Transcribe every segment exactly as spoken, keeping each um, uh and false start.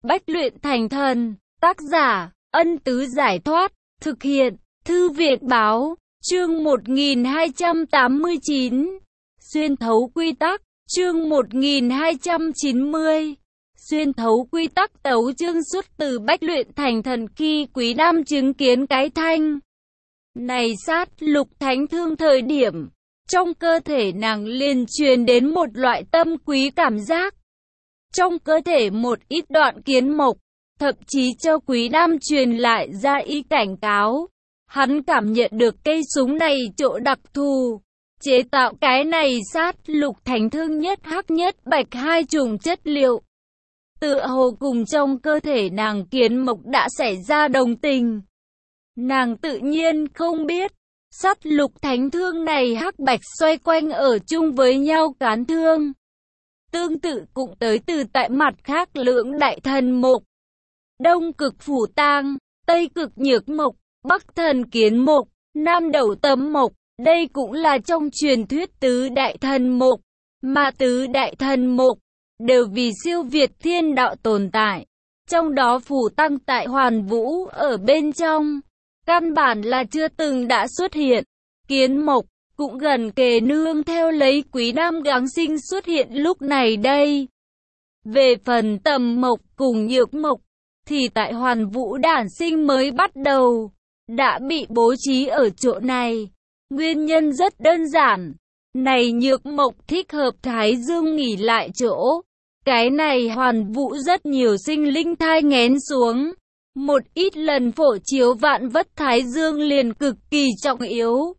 Bách luyện thành thần. Tác giả, Ân Tứ Giải Thoát. Thực hiện, Thư Viện Báo. Chương một nghìn hai trăm tám mươi chín. Xuyên thấu quy tắc. Chương một nghìn hai trăm chín mươi. Xuyên thấu quy tắc. Tấu chương xuất từ Bách luyện thành thần. Khi Quý Nam chứng kiến cái thanh này sát lục thánh thương thời điểm, trong cơ thể nàng liền truyền đến một loại tâm quý cảm giác. Trong cơ thể một ít đoạn kiến mộc, thậm chí cho Quý Nam truyền lại ra ý cảnh cáo. Hắn cảm nhận được cây súng này chỗ đặc thù, chế tạo cái này sát lục thánh thương nhất hắc nhất bạch hai chủng chất liệu. Tựa hồ cùng trong cơ thể nàng kiến mộc đã xảy ra đồng tình. Nàng tự nhiên không biết, sát lục thánh thương này hắc bạch xoay quanh ở chung với nhau cán thương. Tương tự cũng tới từ tại mặt khác lưỡng đại thần mộc. Đông cực phủ tang, Tây cực nhược mộc, Bắc thần kiến mộc, Nam đầu tấm mộc. Đây cũng là trong truyền thuyết tứ đại thần mộc. Mà tứ đại thần mộc đều vì siêu việt thiên đạo tồn tại. Trong đó phủ tăng tại Hoàn Vũ ở bên trong, căn bản là chưa từng đã xuất hiện. Kiến mộc cũng gần kề nương theo lấy Quý Nam gắng sinh xuất hiện lúc này đây. Về phần tầm mộc cùng nhược mộc, thì tại Hoàn Vũ đản sinh mới bắt đầu, đã bị bố trí ở chỗ này. Nguyên nhân rất đơn giản, này nhược mộc thích hợp Thái Dương nghỉ lại chỗ. Cái này Hoàn Vũ rất nhiều sinh linh thai nghén xuống. Một ít lần phổ chiếu vạn vất Thái Dương liền cực kỳ trọng yếu.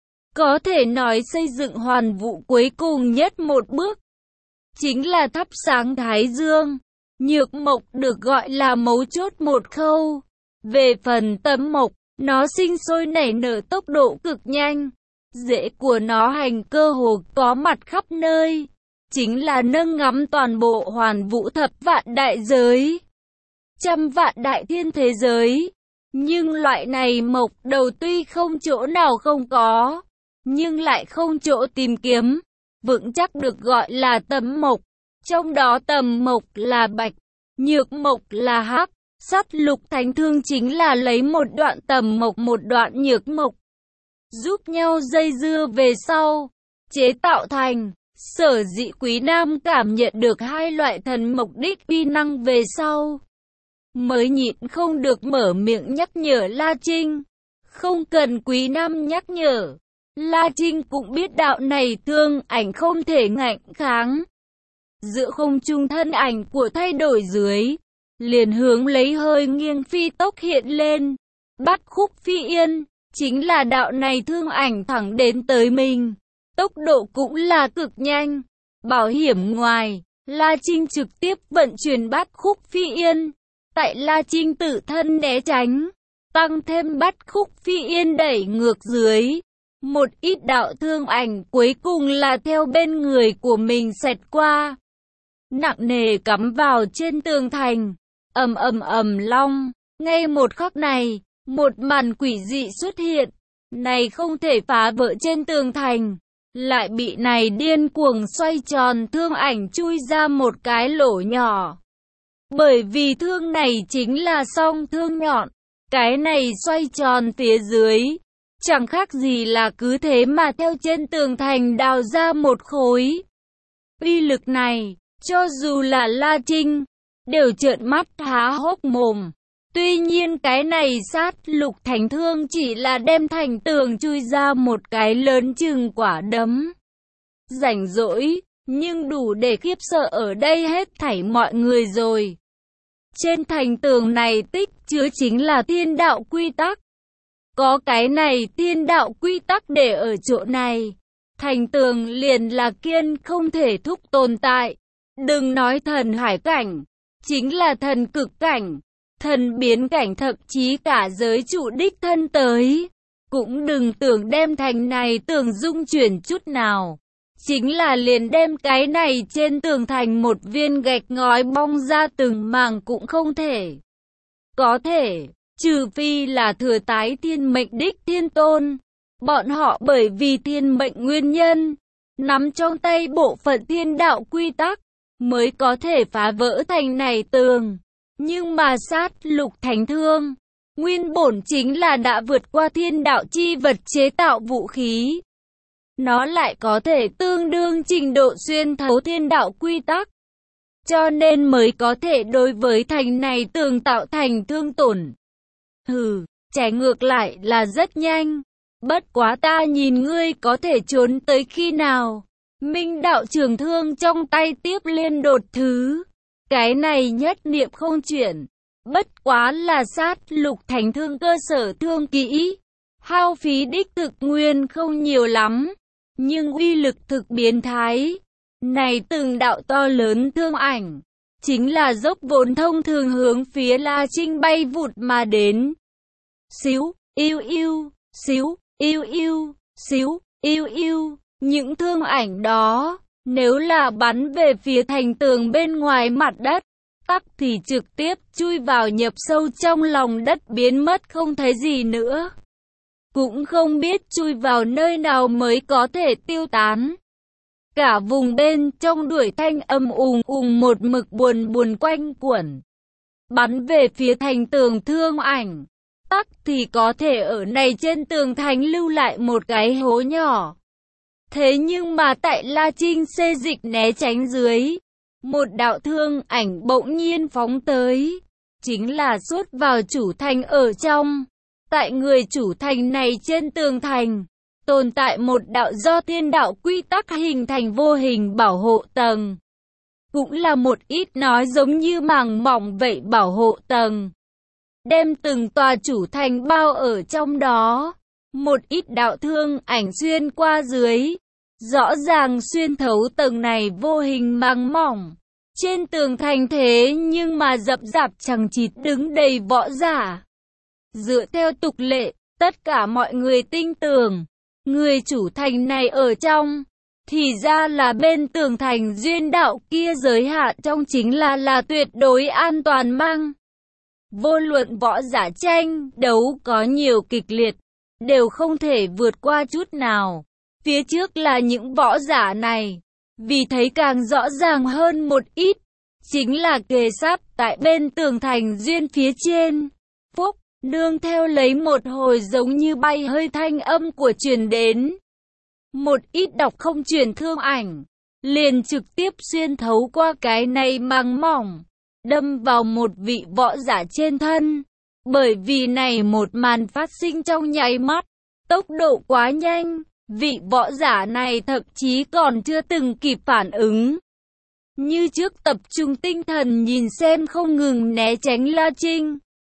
Có thể nói xây dựng Hoàn Vũ cuối cùng nhất một bước chính là thắp sáng Thái Dương. Nhược mộc được gọi là mấu chốt một khâu. Về phần tấm mộc, nó sinh sôi nảy nở tốc độ cực nhanh. Rễ của nó hành cơ hồ có mặt khắp nơi. Chính là nâng ngắm toàn bộ Hoàn Vũ thập vạn đại giới, trăm vạn đại thiên thế giới. Nhưng loại này mộc đầu tuy không chỗ nào không có, nhưng lại không chỗ tìm kiếm. Vững chắc được gọi là tấm mộc. Trong đó tầm mộc là bạch, nhược mộc là hắc. Sát lục thánh thương chính là lấy một đoạn tầm mộc một đoạn nhược mộc, giúp nhau dây dưa về sau, chế tạo thành. Sở dĩ Quý Nam cảm nhận được hai loại thần mộc đích uy năng về sau, mới nhịn không được mở miệng nhắc nhở La Trinh. Không cần Quý Nam nhắc nhở, La Trinh cũng biết đạo này thương ảnh không thể ngạnh kháng. Giữa không trung thân ảnh của thay đổi dưới, liền hướng lấy hơi nghiêng phi tốc hiện lên. Bắt khúc phi yên, chính là đạo này thương ảnh thẳng đến tới mình. Tốc độ cũng là cực nhanh. Bảo hiểm ngoài, La Trinh trực tiếp vận chuyển bắt khúc phi yên. Tại La Trinh tự thân né tránh, tăng thêm bắt khúc phi yên đẩy ngược dưới. Một ít đạo thương ảnh cuối cùng là theo bên người của mình xẹt qua, nặng nề cắm vào trên tường thành. Ầm ầm ầm long. Ngay một khắc này, một màn quỷ dị xuất hiện. Này không thể phá vỡ trên tường thành, lại bị này điên cuồng xoay tròn thương ảnh chui ra một cái lỗ nhỏ. Bởi vì thương này chính là song thương nhọn, cái này xoay tròn phía dưới, chẳng khác gì là cứ thế mà theo trên tường thành đào ra một khối. Uy lực này, cho dù là La Trinh, đều trợn mắt há hốc mồm. Tuy nhiên cái này sát lục thánh thương chỉ là đem thành tường chui ra một cái lớn chừng quả đấm. Rảnh rỗi, nhưng đủ để khiếp sợ ở đây hết thảy mọi người rồi. Trên thành tường này tích chứa chính là thiên đạo quy tắc. Có cái này thiên đạo quy tắc để ở chỗ này, thành tường liền là kiên không thể thúc tồn tại. Đừng nói thần hải cảnh, chính là thần cực cảnh, thần biến cảnh, thậm chí cả giới chủ đích thân tới, cũng đừng tưởng đem thành này tường dung chuyển chút nào. Chính là liền đem cái này trên tường thành một viên gạch ngói bong ra từng mảng cũng không thể. Có thể, trừ phi là thừa tái thiên mệnh đích thiên tôn. Bọn họ bởi vì thiên mệnh nguyên nhân, nắm trong tay bộ phận thiên đạo quy tắc, mới có thể phá vỡ thành này tường. Nhưng mà sát lục thánh thương, nguyên bổn chính là đã vượt qua thiên đạo chi vật chế tạo vũ khí. Nó lại có thể tương đương trình độ xuyên thấu thiên đạo quy tắc. Cho nên mới có thể đối với thành này tường tạo thành thương tổn. Hừ, trái ngược lại là rất nhanh. Bất quá ta nhìn ngươi có thể trốn tới khi nào. Minh đạo trường thương trong tay tiếp liên đột thứ. Cái này nhất niệm không chuyển. Bất quá là sát lục thánh thương cơ sở thương kỹ. Hao phí đích thực nguyên không nhiều lắm. Nhưng uy lực thực biến thái. Này từng đạo to lớn thương ảnh. Chính là dốc vốn thông thường hướng phía La Trinh bay vụt mà đến. Xíu, yêu yêu, xíu, yêu yêu, xíu, yêu yêu. Những thương ảnh đó, nếu là bắn về phía thành tường bên ngoài mặt đất, tắc thì trực tiếp chui vào nhập sâu trong lòng đất biến mất không thấy gì nữa. Cũng không biết chui vào nơi nào mới có thể tiêu tán. Cả vùng bên trong đuổi thanh âm ùng ùng một mực buồn buồn quanh quẩn. Bắn về phía thành tường thương ảnh, tắc thì có thể ở này trên tường thành lưu lại một cái hố nhỏ. Thế nhưng mà tại La Trinh xê dịch né tránh dưới, một đạo thương ảnh bỗng nhiên phóng tới, chính là xuất vào chủ thành ở trong. Tại người chủ thành này trên tường thành, tồn tại một đạo do thiên đạo quy tắc hình thành vô hình bảo hộ tầng. Cũng là một ít nói giống như màng mỏng vậy bảo hộ tầng. Đem từng tòa chủ thành bao ở trong đó. Một ít đạo thương ảnh xuyên qua dưới. Rõ ràng xuyên thấu tầng này vô hình màng mỏng. Trên tường thành thế nhưng mà dập dạp chằng chịt đứng đầy võ giả. Dựa theo tục lệ, tất cả mọi người tin tưởng. Người chủ thành này ở trong, thì ra là bên tường thành duyên đạo kia giới hạn trong chính là là tuyệt đối an toàn mang. Vô luận võ giả tranh, đấu có nhiều kịch liệt, đều không thể vượt qua chút nào. Phía trước là những võ giả này, vì thấy càng rõ ràng hơn một ít, chính là kề sát tại bên tường thành duyên phía trên. Phúc, nương theo lấy một hồi giống như bay hơi thanh âm của truyền đến. Một ít đọc không truyền thương ảnh, liền trực tiếp xuyên thấu qua cái này màng mỏng, đâm vào một vị võ giả trên thân. Bởi vì này một màn phát sinh trong nháy mắt, tốc độ quá nhanh, vị võ giả này thậm chí còn chưa từng kịp phản ứng. Như trước tập trung tinh thần nhìn xem không ngừng né tránh La Trinh.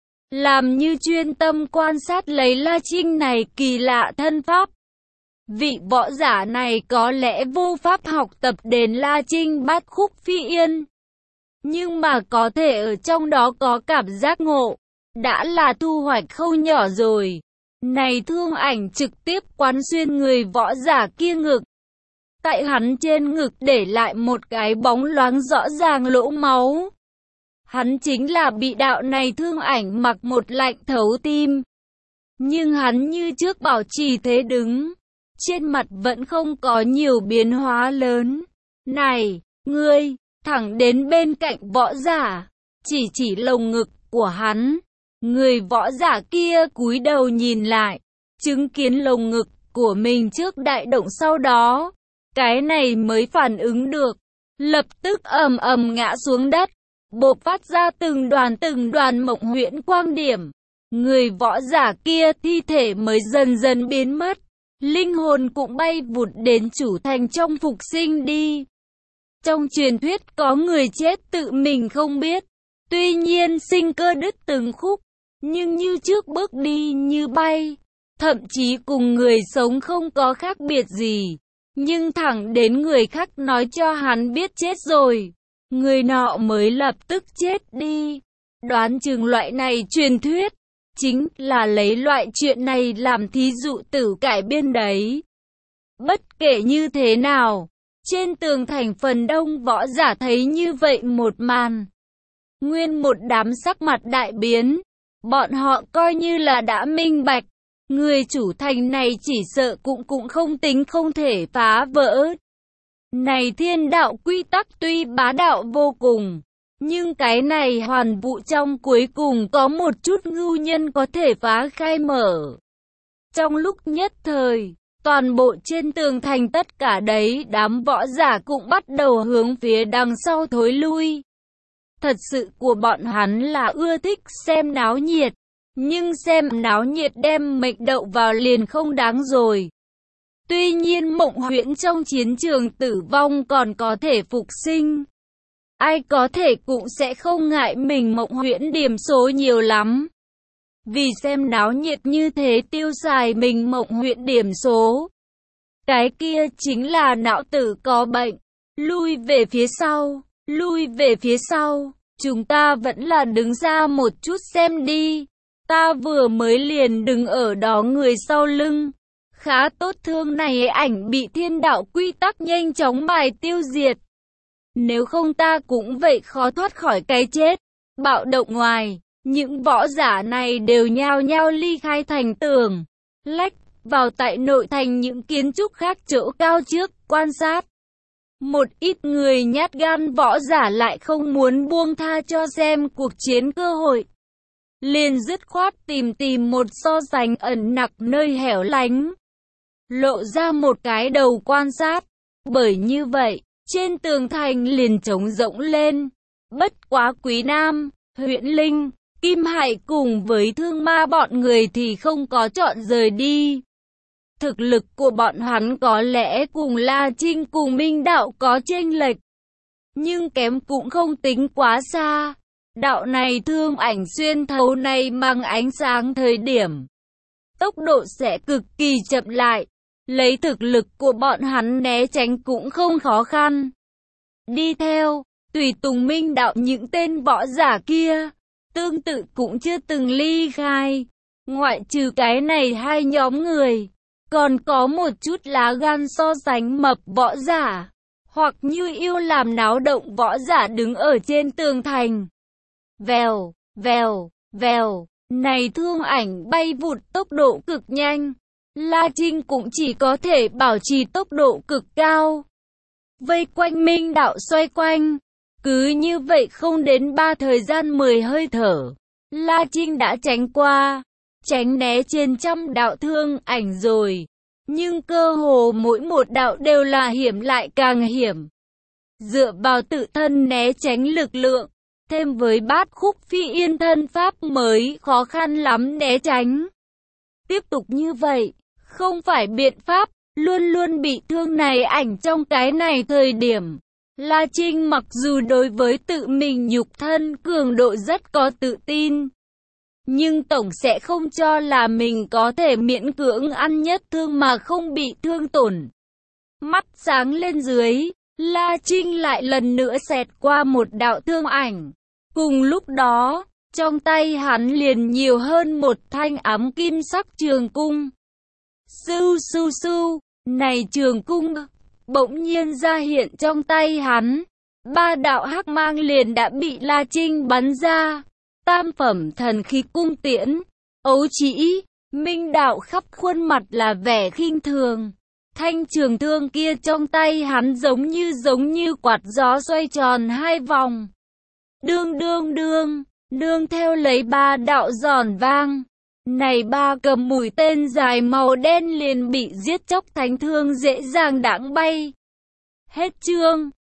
Làm như chuyên tâm quan sát lấy La Trinh này kỳ lạ thân pháp. Vị võ giả này có lẽ vô pháp học tập đến La Trinh bát khúc phi yên. Nhưng mà có thể ở trong đó có cảm giác ngộ, đã là thu hoạch không nhỏ rồi. Này thương ảnh trực tiếp quán xuyên người võ giả kia ngực. Tại hắn trên ngực để lại một cái bóng loáng rõ ràng lỗ máu. Hắn chính là bị đạo này thương ảnh mặc một lạnh thấu tim. Nhưng hắn như trước bảo trì thế đứng. Trên mặt vẫn không có nhiều biến hóa lớn. Này, ngươi, thẳng đến bên cạnh võ giả. Chỉ chỉ lồng ngực của hắn. Người võ giả kia cúi đầu nhìn lại. Chứng kiến lồng ngực của mình trước đại động sau đó. Cái này mới phản ứng được. Lập tức ầm ầm ngã xuống đất. Bộc phát ra từng đoàn từng đoàn mộng huyễn quang điểm. Người võ giả kia thi thể mới dần dần biến mất. Linh hồn cũng bay vụt đến chủ thành trong phục sinh đi. Trong truyền thuyết có người chết tự mình không biết. Tuy nhiên sinh cơ đứt từng khúc. Nhưng như trước bước đi như bay. Thậm chí cùng người sống không có khác biệt gì. Nhưng thẳng đến người khác nói cho hắn biết chết rồi. Người nọ mới lập tức chết đi. Đoán chừng loại này truyền thuyết. Chính là lấy loại chuyện này làm thí dụ tử cải biên đấy. Bất kể như thế nào, trên tường thành phần đông võ giả thấy như vậy một màn. Nguyên một đám sắc mặt đại biến. Bọn họ coi như là đã minh bạch. Người chủ thành này chỉ sợ cũng cũng không tính không thể phá vỡ. Này thiên đạo quy tắc tuy bá đạo vô cùng, Nhưng cái này hoàn vũ trong cuối cùng có một chút ngưu nhân có thể phá khai mở. Trong lúc nhất thời, toàn bộ trên tường thành tất cả đấy đám võ giả cũng bắt đầu hướng phía đằng sau thối lui. Thật sự của bọn hắn là ưa thích xem náo nhiệt, nhưng xem náo nhiệt đem mệnh đậu vào liền không đáng rồi. Tuy nhiên Mộng Huyễn trong chiến trường tử vong còn có thể phục sinh. Ai có thể cũng sẽ không ngại mình Mộng Huyễn điểm số nhiều lắm. Vì xem náo nhiệt như thế tiêu xài mình Mộng Huyễn điểm số. Cái kia chính là não tử có bệnh. Lui về phía sau, lui về phía sau. Chúng ta vẫn là đứng ra một chút xem đi. Ta vừa mới liền đứng ở đó người sau lưng. Khá tốt, thương này ảnh bị thiên đạo quy tắc nhanh chóng bài tiêu diệt. Nếu không ta cũng vậy khó thoát khỏi cái chết. Bạo động ngoài, những võ giả này đều nhao nhao ly khai thành tường, lách vào tại nội thành những kiến trúc khác chỗ cao trước, quan sát. Một ít người nhát gan võ giả lại không muốn buông tha cho xem cuộc chiến cơ hội. Liền dứt khoát tìm tìm một so sánh ẩn nặc nơi hẻo lánh. Lộ ra một cái đầu quan sát. Bởi như vậy, trên tường thành liền trống rỗng lên. Bất quá Quý Nam, Huyễn Linh, Kim Hải cùng với Thương Ma bọn người thì không có chọn rời đi. Thực lực của bọn hắn có lẽ cùng La Trinh cùng Minh Đạo có chênh lệch, nhưng kém cũng không tính quá xa. Đạo này thương ảnh xuyên thấu này mang ánh sáng thời điểm, tốc độ sẽ cực kỳ chậm lại. Lấy thực lực của bọn hắn né tránh cũng không khó khăn. Đi theo, tùy tùng Minh Đạo những tên võ giả kia, tương tự cũng chưa từng ly khai. Ngoại trừ cái này hai nhóm người, còn có một chút lá gan so sánh mập võ giả, hoặc như yêu làm náo động võ giả đứng ở trên tường thành. Vèo, vèo, vèo, này thương ảnh bay vụt tốc độ cực nhanh. La Trinh cũng chỉ có thể bảo trì tốc độ cực cao. Vây quanh Minh Đạo xoay quanh. Cứ như vậy không đến ba thời gian mười hơi thở. La Trinh đã tránh qua, tránh né trên trăm đạo thương ảnh rồi. Nhưng cơ hồ mỗi một đạo đều là hiểm lại càng hiểm. Dựa vào tự thân né tránh lực lượng, thêm với bát khúc phi yên thân pháp mới khó khăn lắm né tránh. Tiếp tục như vậy, không phải biện pháp, luôn luôn bị thương này ảnh trong cái này thời điểm. La Trinh mặc dù đối với tự mình nhục thân cường độ rất có tự tin, nhưng tổng sẽ không cho là mình có thể miễn cưỡng ăn nhất thương mà không bị thương tổn. Mắt sáng lên dưới, La Trinh lại lần nữa xẹt qua một đạo thương ảnh. Cùng lúc đó, trong tay hắn liền nhiều hơn một thanh ám kim sắc trường cung. Sưu sưu sưu, này trường cung bỗng nhiên ra hiện trong tay hắn. Ba đạo hắc mang liền đã bị La Trinh bắn ra. Tam phẩm thần khí cung tiễn, ấu trĩ. Minh Đạo khắp khuôn mặt là vẻ khinh thường. Thanh trường thương kia trong tay hắn giống như giống như quạt gió xoay tròn hai vòng. Đương đương đương, đương theo lấy ba đạo giòn vang. Này ba cầm mũi tên dài màu đen liền bị giết chóc, thánh thương dễ dàng đãng bay. Hết chương.